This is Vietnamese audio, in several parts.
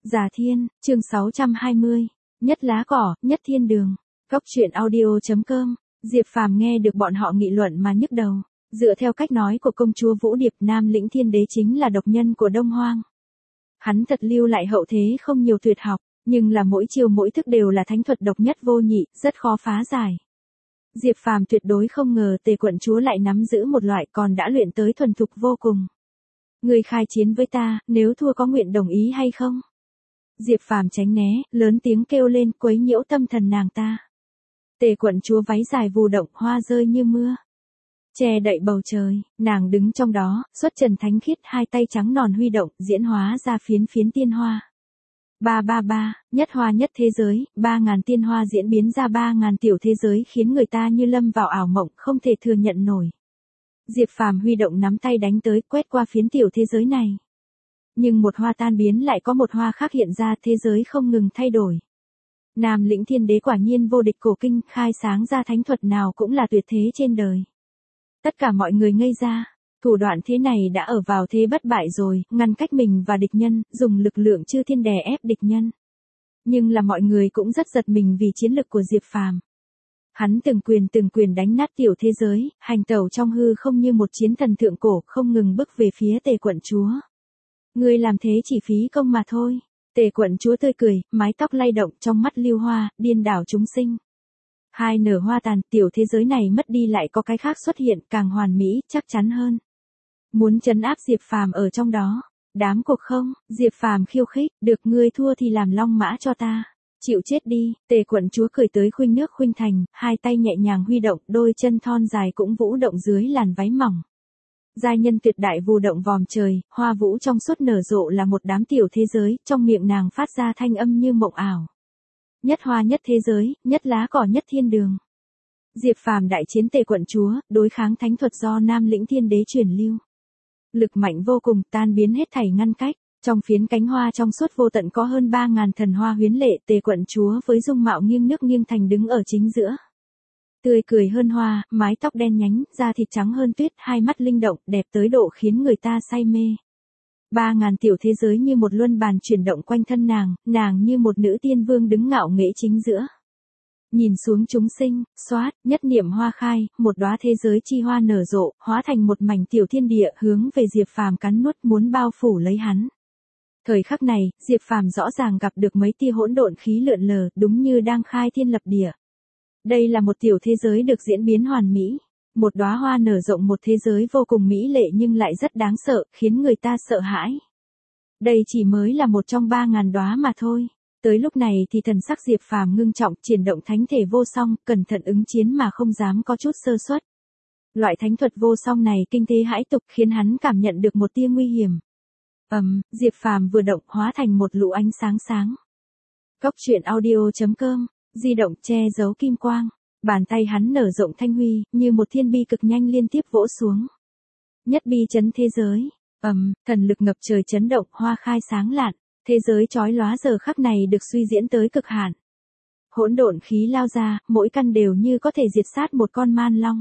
Già Thiên, chương 620. Nhất lá cỏ, nhất thiên đường. Cóc truyện audio.com. Diệp Phàm nghe được bọn họ nghị luận mà nhức đầu. Dựa theo cách nói của công chúa Vũ Điệp, Nam Lĩnh Thiên Đế chính là độc nhân của Đông Hoang. Hắn thật lưu lại hậu thế không nhiều tuyệt học, nhưng là mỗi chiêu mỗi thức đều là thánh thuật độc nhất vô nhị, rất khó phá giải. Diệp Phàm tuyệt đối không ngờ Tề quận chúa lại nắm giữ một loại còn đã luyện tới thuần thục vô cùng. Người khai chiến với ta, nếu thua có nguyện đồng ý hay không? Diệp Phàm tránh né, lớn tiếng kêu lên quấy nhiễu tâm thần nàng ta. Tề quận chúa váy dài vù động, hoa rơi như mưa, che đậy bầu trời, nàng đứng trong đó, xuất trần thánh khiết, hai tay trắng nòn huy động, diễn hóa ra phiến phiến tiên hoa. Ba, nhất hoa nhất thế giới, 3.000 tiên hoa diễn biến ra 3.000 tiểu thế giới khiến người ta như lâm vào ảo mộng, không thể thừa nhận nổi. Diệp Phàm huy động nắm tay đánh tới, quét qua phiến tiểu thế giới này. Nhưng một hoa tan biến lại có một hoa khác hiện ra, thế giới không ngừng thay đổi. Nam Lĩnh Thiên Đế quả nhiên vô địch cổ kinh, khai sáng ra thánh thuật nào cũng là tuyệt thế trên đời. Tất cả mọi người ngây ra, thủ đoạn thế này đã ở vào thế bất bại rồi, ngăn cách mình và địch nhân, dùng lực lượng chư thiên đè ép địch nhân. Nhưng là mọi người cũng rất giật mình vì chiến lực của Diệp Phàm. Hắn từng quyền đánh nát tiểu thế giới, hành tẩu trong hư không như một chiến thần thượng cổ, không ngừng bước về phía Tề quận chúa. Ngươi làm thế chỉ phí công mà thôi. Tề quận chúa tươi cười, mái tóc lay động, trong mắt lưu hoa, điên đảo chúng sinh. Hai nở hoa tàn, tiểu thế giới này mất đi lại có cái khác xuất hiện, càng hoàn mỹ, chắc chắn hơn. Muốn trấn áp Diệp Phàm ở trong đó. Đám cuộc không, Diệp Phàm khiêu khích, được ngươi thua thì làm long mã cho ta. Chịu chết đi. Tề quận chúa cười tới khuynh nước khuynh thành, hai tay nhẹ nhàng huy động, đôi chân thon dài cũng vũ động dưới làn váy mỏng. Giai nhân tuyệt đại vù động vòm trời, hoa vũ trong suốt nở rộ là một đám tiểu thế giới, trong miệng nàng phát ra thanh âm như mộng ảo. Nhất hoa nhất thế giới, nhất lá cỏ nhất thiên đường. Diệp Phàm đại chiến Tề quận chúa, đối kháng thánh thuật do Nam Lĩnh Thiên Đế truyền lưu. Lực mạnh vô cùng, tan biến hết thảy ngăn cách. Trong phiến cánh hoa trong suốt vô tận có hơn 3.000 thần hoa huyến lệ, Tề quận chúa với dung mạo nghiêng nước nghiêng thành đứng ở chính giữa. Tươi cười hơn hoa, mái tóc đen nhánh, da thịt trắng hơn tuyết, hai mắt linh động, đẹp tới độ khiến người ta say mê. 3.000 tiểu thế giới như một luân bàn chuyển động quanh thân nàng như một nữ tiên vương đứng ngạo nghễ chính giữa. Nhìn xuống chúng sinh, xoát, nhất niệm hoa khai, một đóa thế giới chi hoa nở rộ, hóa thành một mảnh tiểu thiên địa, hướng về Diệp Phàm cắn nuốt, muốn bao phủ lấy hắn. Thời khắc này, Diệp Phàm rõ ràng gặp được mấy tia hỗn độn khí lượn lờ, đúng như đang khai thiên lập địa. Đây là một tiểu thế giới được diễn biến hoàn mỹ. Một đóa hoa nở rộng một thế giới vô cùng mỹ lệ nhưng lại rất đáng sợ, khiến người ta sợ hãi. Đây chỉ mới là một trong 3.000 đóa mà thôi. Tới lúc này thì thần sắc Diệp Phàm ngưng trọng, triển động thánh thể vô song, cẩn thận ứng chiến mà không dám có chút sơ suất. Loại thánh thuật vô song này kinh thế hãi tục, khiến hắn cảm nhận được một tia nguy hiểm. Diệp Phàm vừa động hóa thành một lũ ánh sáng sáng. Cóc truyện audio.com. Di động che giấu kim quang, bàn tay hắn nở rộng thanh huy, như một thiên bi cực nhanh liên tiếp vỗ xuống. Nhất bi chấn thế giới, thần lực ngập trời chấn động, hoa khai sáng lạn, thế giới chói lóa giờ khắc này được suy diễn tới cực hạn. Hỗn độn khí lao ra, mỗi căn đều như có thể diệt sát một con man long.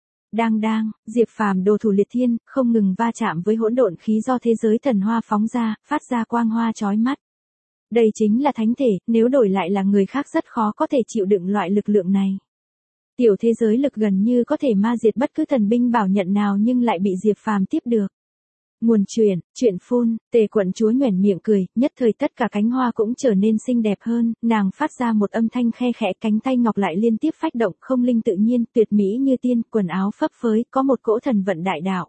Đang, Diệp Phàm đồ thủ liệt thiên, không ngừng va chạm với hỗn độn khí do thế giới thần hoa phóng ra, phát ra quang hoa chói mắt. Đây chính là thánh thể, nếu đổi lại là người khác rất khó có thể chịu đựng loại lực lượng này. Tiểu thế giới lực gần như có thể ma diệt bất cứ thần binh bảo nhận nào nhưng lại bị Diệp Phàm tiếp được. Nguồn chuyện phun, Tề quận chúa nhoẻn miệng cười, nhất thời tất cả cánh hoa cũng trở nên xinh đẹp hơn, nàng phát ra một âm thanh khe khẽ, cánh tay ngọc lại liên tiếp phách động, không linh tự nhiên, tuyệt mỹ như tiên, quần áo phấp phới, có một cỗ thần vận đại đạo.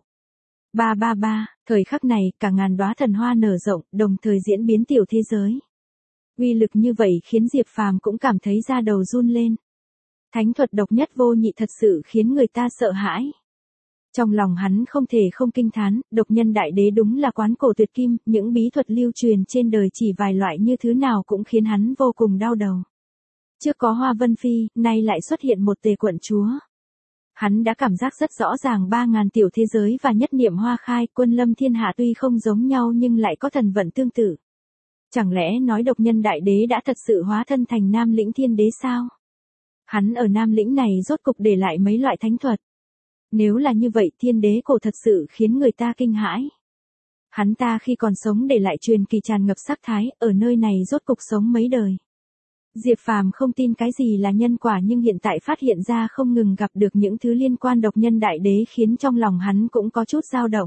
Ba, thời khắc này, cả ngàn đóa thần hoa nở rộng, đồng thời diễn biến tiểu thế giới. Uy lực như vậy khiến Diệp Phàm cũng cảm thấy da đầu run lên. Thánh thuật độc nhất vô nhị thật sự khiến người ta sợ hãi. Trong lòng hắn không thể không kinh thán, độc nhân đại đế đúng là quán cổ tuyệt kim, những bí thuật lưu truyền trên đời chỉ vài loại như thứ nào cũng khiến hắn vô cùng đau đầu. Trước có Hoa Vân Phi, nay lại xuất hiện một Tề quận chúa. Hắn đã cảm giác rất rõ ràng 3.000 tiểu thế giới và nhất niệm hoa khai, quân lâm thiên hạ tuy không giống nhau nhưng lại có thần vận tương tự. Chẳng lẽ nói độc nhân đại đế đã thật sự hóa thân thành Nam Lĩnh Thiên Đế sao? Hắn ở Nam Lĩnh này rốt cục để lại mấy loại thánh thuật. Nếu là như vậy Thiên Đế cổ thật sự khiến người ta kinh hãi. Hắn ta khi còn sống để lại truyền kỳ tràn ngập sắc thái, ở nơi này rốt cục sống mấy đời. Diệp Phàm không tin cái gì là nhân quả, nhưng hiện tại phát hiện ra không ngừng gặp được những thứ liên quan độc nhân đại đế khiến trong lòng hắn cũng có chút dao động.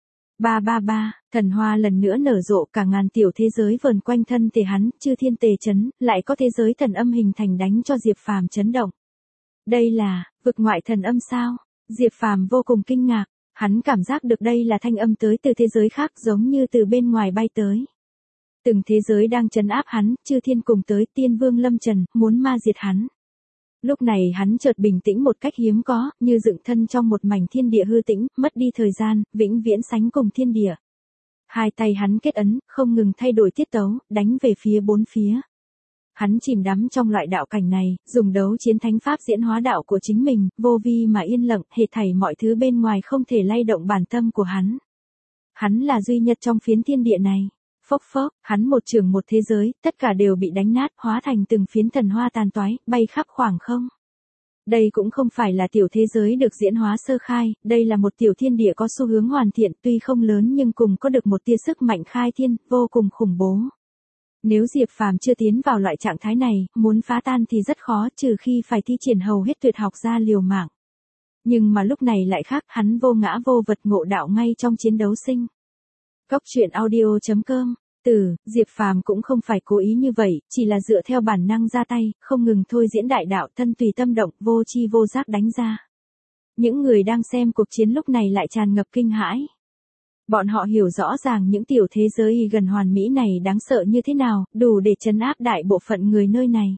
Thần hoa lần nữa nở rộ, cả ngàn tiểu thế giới vờn quanh thân thể hắn, chư thiên tề chấn, lại có thế giới thần âm hình thành đánh cho Diệp Phàm chấn động. Đây là vực ngoại thần âm sao? Diệp Phàm vô cùng kinh ngạc, hắn cảm giác được đây là thanh âm tới từ thế giới khác, giống như từ bên ngoài bay tới. Từng thế giới đang trấn áp hắn, chư thiên cùng tới, tiên vương lâm trần, muốn ma diệt hắn. Lúc này hắn chợt bình tĩnh một cách hiếm có, như dựng thân trong một mảnh thiên địa hư tĩnh, mất đi thời gian, vĩnh viễn sánh cùng thiên địa. Hai tay hắn kết ấn, không ngừng thay đổi tiết tấu, đánh về phía bốn phía. Hắn chìm đắm trong loại đạo cảnh này, dùng đấu chiến thánh pháp diễn hóa đạo của chính mình, vô vi mà yên lặng, hết thảy mọi thứ bên ngoài không thể lay động bản tâm của hắn. Hắn là duy nhất trong phiến thiên địa này. Phốc phốc, hắn một trường một thế giới, tất cả đều bị đánh nát, hóa thành từng phiến thần hoa tàn toái, bay khắp khoảng không. Đây cũng không phải là tiểu thế giới được diễn hóa sơ khai, đây là một tiểu thiên địa có xu hướng hoàn thiện, tuy không lớn nhưng cùng có được một tia sức mạnh khai thiên, vô cùng khủng bố. Nếu Diệp Phàm chưa tiến vào loại trạng thái này, muốn phá tan thì rất khó, trừ khi phải thi triển hầu hết tuyệt học ra liều mạng. Nhưng mà lúc này lại khác, hắn vô ngã vô vật ngộ đạo ngay trong chiến đấu sinh. Cốc truyện audio.com. Diệp Phàm cũng không phải cố ý như vậy, chỉ là dựa theo bản năng ra tay, không ngừng thôi diễn đại đạo, thân tùy tâm động, vô chi vô giác đánh ra. Những người đang xem cuộc chiến lúc này lại tràn ngập kinh hãi. Bọn họ hiểu rõ ràng những tiểu thế giới gần hoàn mỹ này đáng sợ như thế nào, đủ để trấn áp đại bộ phận người nơi này.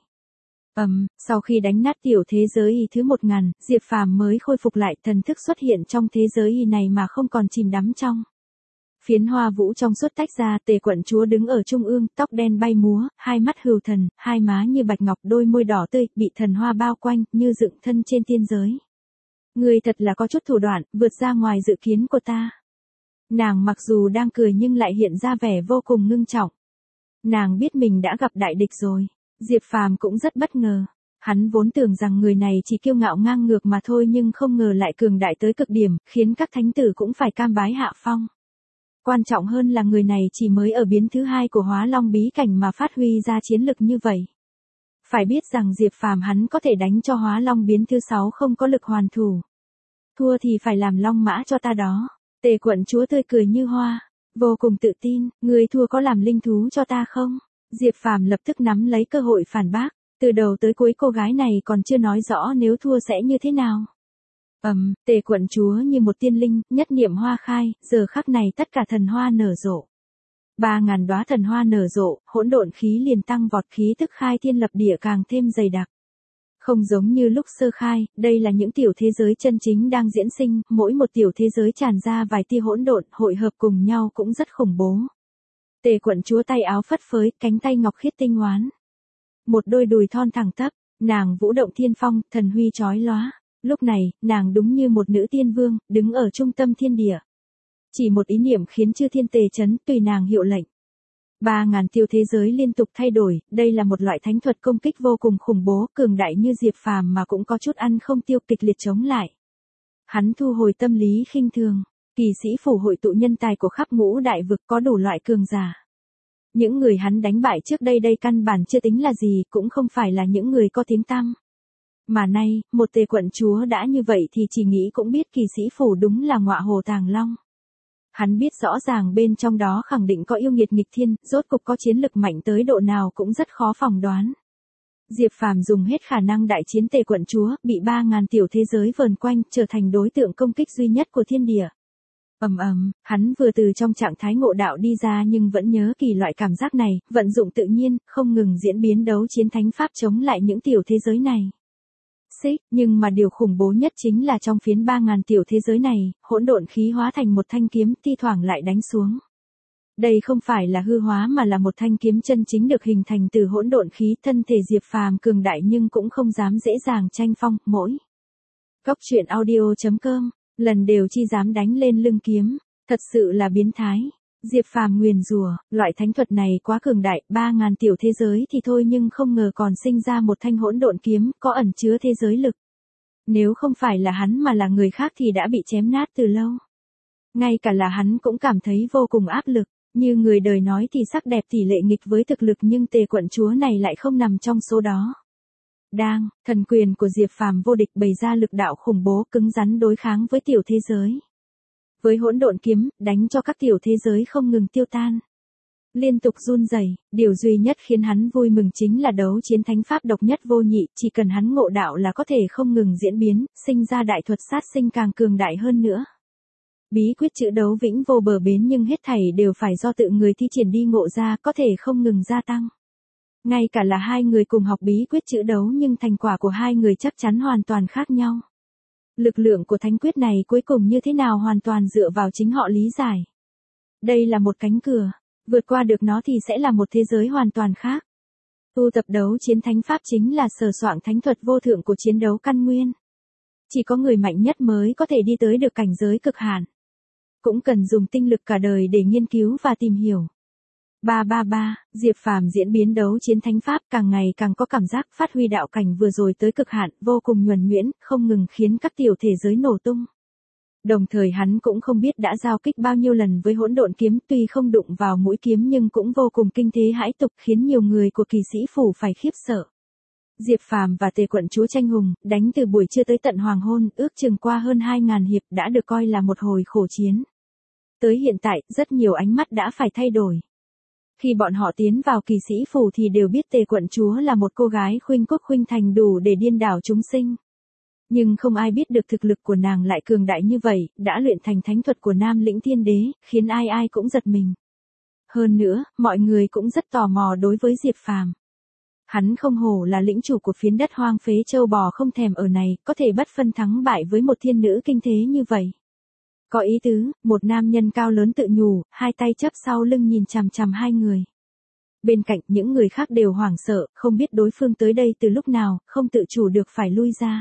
Sau khi đánh nát tiểu thế giới thứ 1000, Diệp Phàm mới khôi phục lại, thần thức xuất hiện trong thế giới này mà không còn chìm đắm trong. Phiến hoa vũ trong suốt tách ra, Tề quận chúa đứng ở trung ương, tóc đen bay múa, hai mắt hừu thần, hai má như bạch ngọc, đôi môi đỏ tươi, bị thần hoa bao quanh, như dựng thân trên tiên giới. Người thật là có chút thủ đoạn, vượt ra ngoài dự kiến của ta. Nàng mặc dù đang cười nhưng lại hiện ra vẻ vô cùng ngưng trọng. Nàng biết mình đã gặp đại địch rồi. Diệp Phàm cũng rất bất ngờ. Hắn vốn tưởng rằng người này chỉ kiêu ngạo ngang ngược mà thôi, nhưng không ngờ lại cường đại tới cực điểm, khiến các thánh tử cũng phải cam bái hạ phong. Quan trọng hơn là người này chỉ mới ở biến thứ 2 của Hóa Long bí cảnh mà phát huy ra chiến lực như vậy. Phải biết rằng Diệp Phàm hắn có thể đánh cho Hóa Long biến thứ 6 không có lực hoàn thủ. Thua thì phải làm long mã cho ta đó. Tề quận chúa tươi cười như hoa, vô cùng tự tin, người thua có làm linh thú cho ta không? Diệp Phàm lập tức nắm lấy cơ hội phản bác, từ đầu tới cuối cô gái này còn chưa nói rõ nếu thua sẽ như thế nào. Tề quận chúa như một tiên linh, nhất niệm hoa khai, giờ khắc này tất cả thần hoa nở rộ. 3000 đóa thần hoa nở rộ, hỗn độn khí liền tăng vọt, khí tức khai thiên lập địa càng thêm dày đặc. Không giống như lúc sơ khai, đây là những tiểu thế giới chân chính đang diễn sinh, mỗi một tiểu thế giới tràn ra vài tia hỗn độn, hội hợp cùng nhau cũng rất khủng bố. Tề quận chúa tay áo phất phới, cánh tay ngọc khiết tinh oán. Một đôi đùi thon thẳng tắp, nàng vũ động thiên phong, thần huy chói lóa. Lúc này, nàng đúng như một nữ tiên vương, đứng ở trung tâm thiên địa. Chỉ một ý niệm khiến chư thiên tề chấn, tùy nàng hiệu lệnh. 3000 tiểu thế giới liên tục thay đổi, đây là một loại thánh thuật công kích vô cùng khủng bố, cường đại như Diệp Phàm mà cũng có chút ăn không tiêu, kịch liệt chống lại. Hắn thu hồi tâm lý khinh thường, kỳ sĩ phủ hội tụ nhân tài của khắp ngũ đại vực, có đủ loại cường giả. Những người hắn đánh bại trước đây căn bản chưa tính là gì, cũng không phải là những người có tiếng tăm. Mà nay, một Tề quận chúa đã như vậy thì chỉ nghĩ cũng biết kỳ sĩ phủ đúng là ngọa hồ tàng long. Hắn biết rõ ràng bên trong đó khẳng định có yêu nghiệt nghịch thiên, rốt cục có chiến lực mạnh tới độ nào cũng rất khó phỏng đoán. Diệp Phàm dùng hết khả năng đại chiến Tề quận chúa, bị 3000 tiểu thế giới vờn quanh, trở thành đối tượng công kích duy nhất của thiên địa. Hắn vừa từ trong trạng thái ngộ đạo đi ra nhưng vẫn nhớ kỳ loại cảm giác này, vận dụng tự nhiên, không ngừng diễn biến đấu chiến thánh pháp chống lại những tiểu thế giới này. Nhưng mà điều khủng bố nhất chính là trong phiến 3000 tiểu thế giới này, hỗn độn khí hóa thành một thanh kiếm, thi thoảng lại đánh xuống. Đây không phải là hư hóa mà là một thanh kiếm chân chính được hình thành từ hỗn độn khí, thân thể Diệp Phàm cường đại nhưng cũng không dám dễ dàng tranh phong, mỗi. Cốc truyện audio.com, lần đều chi dám đánh lên lưng kiếm, thật sự là biến thái. Diệp Phàm nguyền rủa, loại thánh thuật này quá cường đại, 3000 tiểu thế giới thì thôi nhưng không ngờ còn sinh ra một thanh hỗn độn kiếm, có ẩn chứa thế giới lực. Nếu không phải là hắn mà là người khác thì đã bị chém nát từ lâu. Ngay cả là hắn cũng cảm thấy vô cùng áp lực, như người đời nói thì sắc đẹp tỷ lệ nghịch với thực lực nhưng Tề quận chúa này lại không nằm trong số đó. Thần quyền của Diệp Phàm vô địch bày ra lực đạo khủng bố cứng rắn đối kháng với tiểu thế giới. Với hỗn độn kiếm, đánh cho các tiểu thế giới không ngừng tiêu tan. Liên tục run rẩy, điều duy nhất khiến hắn vui mừng chính là đấu chiến thánh pháp độc nhất vô nhị, chỉ cần hắn ngộ đạo là có thể không ngừng diễn biến, sinh ra đại thuật sát sinh càng cường đại hơn nữa. Bí quyết chữ đấu vĩnh vô bờ bến nhưng hết thảy đều phải do tự người thi triển đi ngộ ra, có thể không ngừng gia tăng. Ngay cả là hai người cùng học bí quyết chữ đấu nhưng thành quả của hai người chắc chắn hoàn toàn khác nhau. Lực lượng của thánh quyết này cuối cùng như thế nào hoàn toàn dựa vào chính họ lý giải. Đây là một cánh cửa, vượt qua được nó thì sẽ là một thế giới hoàn toàn khác. Tu tập đấu chiến thánh pháp chính là sờ soạng thánh thuật vô thượng của chiến đấu căn nguyên. Chỉ có người mạnh nhất mới có thể đi tới được cảnh giới cực hạn. Cũng cần dùng tinh lực cả đời để nghiên cứu và tìm hiểu. Diệp Phàm diễn biến đấu chiến thánh pháp càng ngày càng có cảm giác phát huy đạo cảnh vừa rồi tới cực hạn, vô cùng nhuần nhuyễn, không ngừng khiến các tiểu thể giới nổ tung. Đồng thời hắn cũng không biết đã giao kích bao nhiêu lần với hỗn độn kiếm, tuy không đụng vào mũi kiếm nhưng cũng vô cùng kinh thế hãi tục khiến nhiều người của kỳ sĩ phủ phải khiếp sợ. Diệp Phàm và Tề quận chúa tranh hùng, đánh từ buổi trưa tới tận hoàng hôn, ước chừng qua hơn 2.000 hiệp đã được coi là một hồi khổ chiến. Tới hiện tại, rất nhiều ánh mắt đã phải thay đổi. Khi bọn họ tiến vào kỳ sĩ phủ thì đều biết Tề quận chúa là một cô gái khuynh quốc khuynh thành đủ để điên đảo chúng sinh. Nhưng không ai biết được thực lực của nàng lại cường đại như vậy, đã luyện thành thánh thuật của Nam Lĩnh Thiên Đế, khiến ai ai cũng giật mình. Hơn nữa, mọi người cũng rất tò mò đối với Diệp Phàm. Hắn không hổ là lĩnh chủ của phiến đất hoang phế châu bò không thèm ở này, có thể bất phân thắng bại với một thiên nữ kinh thế như vậy. Có ý tứ, một nam nhân cao lớn tự nhủ, hai tay chắp sau lưng nhìn chằm chằm hai người. Bên cạnh những người khác đều hoảng sợ, không biết đối phương tới đây từ lúc nào, không tự chủ được phải lui ra.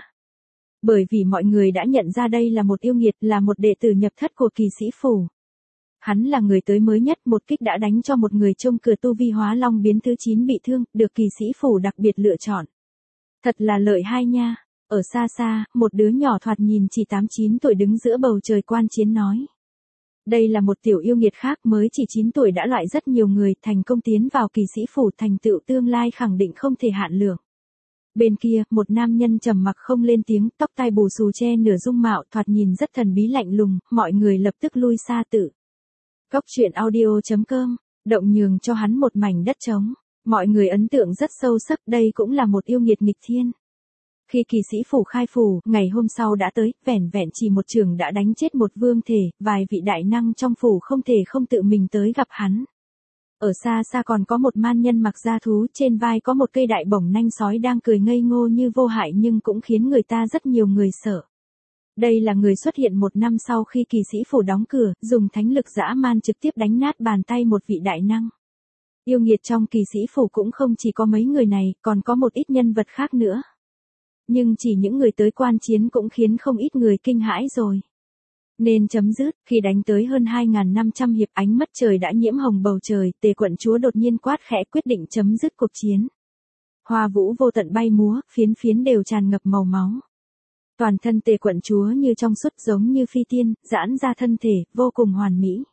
Bởi vì mọi người đã nhận ra đây là một yêu nghiệt, là một đệ tử nhập thất của kỳ sĩ phủ. Hắn là người tới mới nhất, một kích đã đánh cho một người trông cửa tu vi hóa long biến thứ 9 bị thương, được kỳ sĩ phủ đặc biệt lựa chọn. Thật là lợi hai nha. Ở xa xa, một đứa nhỏ thoạt nhìn chỉ 8-9 tuổi đứng giữa bầu trời quan chiến nói. Đây là một tiểu yêu nghiệt khác mới chỉ 9 tuổi đã loại rất nhiều người thành công tiến vào kỳ sĩ phủ, thành tựu tương lai khẳng định không thể hạn lượng. Bên kia, một nam nhân trầm mặc không lên tiếng, tóc tai bù xù che nửa dung mạo thoạt nhìn rất thần bí lạnh lùng, mọi người lập tức lui xa tự. Cóc truyện audio.com, động nhường cho hắn một mảnh đất trống. Mọi người ấn tượng rất sâu sắc, đây cũng là một yêu nghiệt nghịch thiên. Khi kỳ sĩ phủ khai phủ, ngày hôm sau đã tới, vẻn vẹn chỉ một trường đã đánh chết một vương thể, vài vị đại năng trong phủ không thể không tự mình tới gặp hắn. Ở xa xa còn có một man nhân mặc da thú, trên vai có một cây đại bổng nanh sói đang cười ngây ngô như vô hại nhưng cũng khiến người ta rất nhiều người sợ. Đây là người xuất hiện một năm sau khi kỳ sĩ phủ đóng cửa, dùng thánh lực dã man trực tiếp đánh nát bàn tay một vị đại năng. Yêu nghiệt trong kỳ sĩ phủ cũng không chỉ có mấy người này, còn có một ít nhân vật khác nữa. Nhưng chỉ những người tới quan chiến cũng khiến không ít người kinh hãi rồi. Nên chấm dứt, khi đánh tới hơn 2.500 hiệp ánh mắt trời đã nhiễm hồng bầu trời, Tề quận chúa đột nhiên quát khẽ quyết định chấm dứt cuộc chiến. Hoa vũ vô tận bay múa, phiến phiến đều tràn ngập màu máu. Toàn thân Tề quận chúa như trong suốt giống như phi tiên, giãn ra thân thể, vô cùng hoàn mỹ.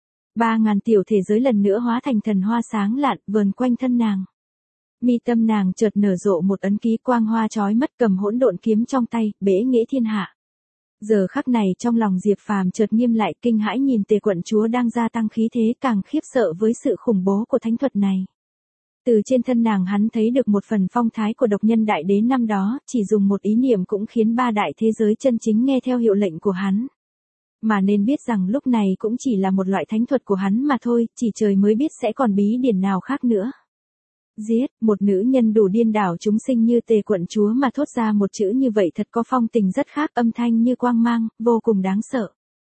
3.000 tiểu thể giới lần nữa hóa thành thần hoa sáng lạn, vờn quanh thân nàng. Mi tâm nàng chợt nở rộ một ấn ký quang hoa chói mắt, cầm hỗn độn kiếm trong tay, bế nghệ thiên hạ. Giờ khắc này trong lòng Diệp Phàm chợt nghiêm lại, kinh hãi nhìn Tề quận chúa đang gia tăng khí thế, càng khiếp sợ với sự khủng bố của thánh thuật này. Từ trên thân nàng hắn thấy được một phần phong thái của độc nhân đại đế năm đó, chỉ dùng một ý niệm cũng khiến ba đại thế giới chân chính nghe theo hiệu lệnh của hắn. Mà nên biết rằng lúc này cũng chỉ là một loại thánh thuật của hắn mà thôi, chỉ trời mới biết sẽ còn bí điển nào khác nữa. Giết, một nữ nhân đủ điên đảo chúng sinh như Tề quận chúa mà thốt ra một chữ như vậy thật có phong tình rất khác, âm thanh như quang mang, vô cùng đáng sợ.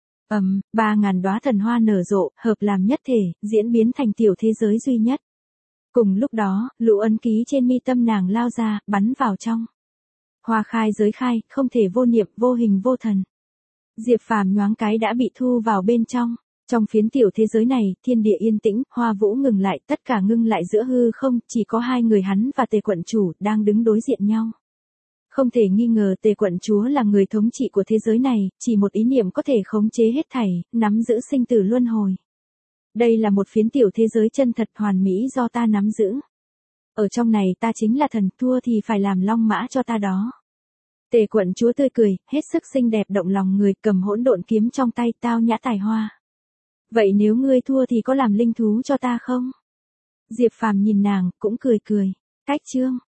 3.000 đóa thần hoa nở rộ, hợp làm nhất thể, diễn biến thành tiểu thế giới duy nhất. Cùng lúc đó, lũ ấn ký trên mi tâm nàng lao ra, bắn vào trong. Hoa khai giới khai, không thể vô niệm, vô hình vô thần. Diệp Phàm nhoáng cái đã bị thu vào bên trong. Trong phiến tiểu thế giới này, thiên địa yên tĩnh, hoa vũ ngừng lại, tất cả ngưng lại giữa hư không, chỉ có hai người hắn và Tề quận chủ đang đứng đối diện nhau. Không thể nghi ngờ Tề quận chúa là người thống trị của thế giới này, chỉ một ý niệm có thể khống chế hết thảy, nắm giữ sinh tử luân hồi. Đây là một phiến tiểu thế giới chân thật hoàn mỹ do ta nắm giữ. Ở trong này ta chính là thần, thua thì phải làm long mã cho ta đó. Tề quận chúa tươi cười, hết sức xinh đẹp động lòng người, cầm hỗn độn kiếm trong tay, tao nhã tài hoa. Vậy nếu ngươi thua thì có làm linh thú cho ta không? Diệp Phàm nhìn nàng, cũng cười cười. Cách chương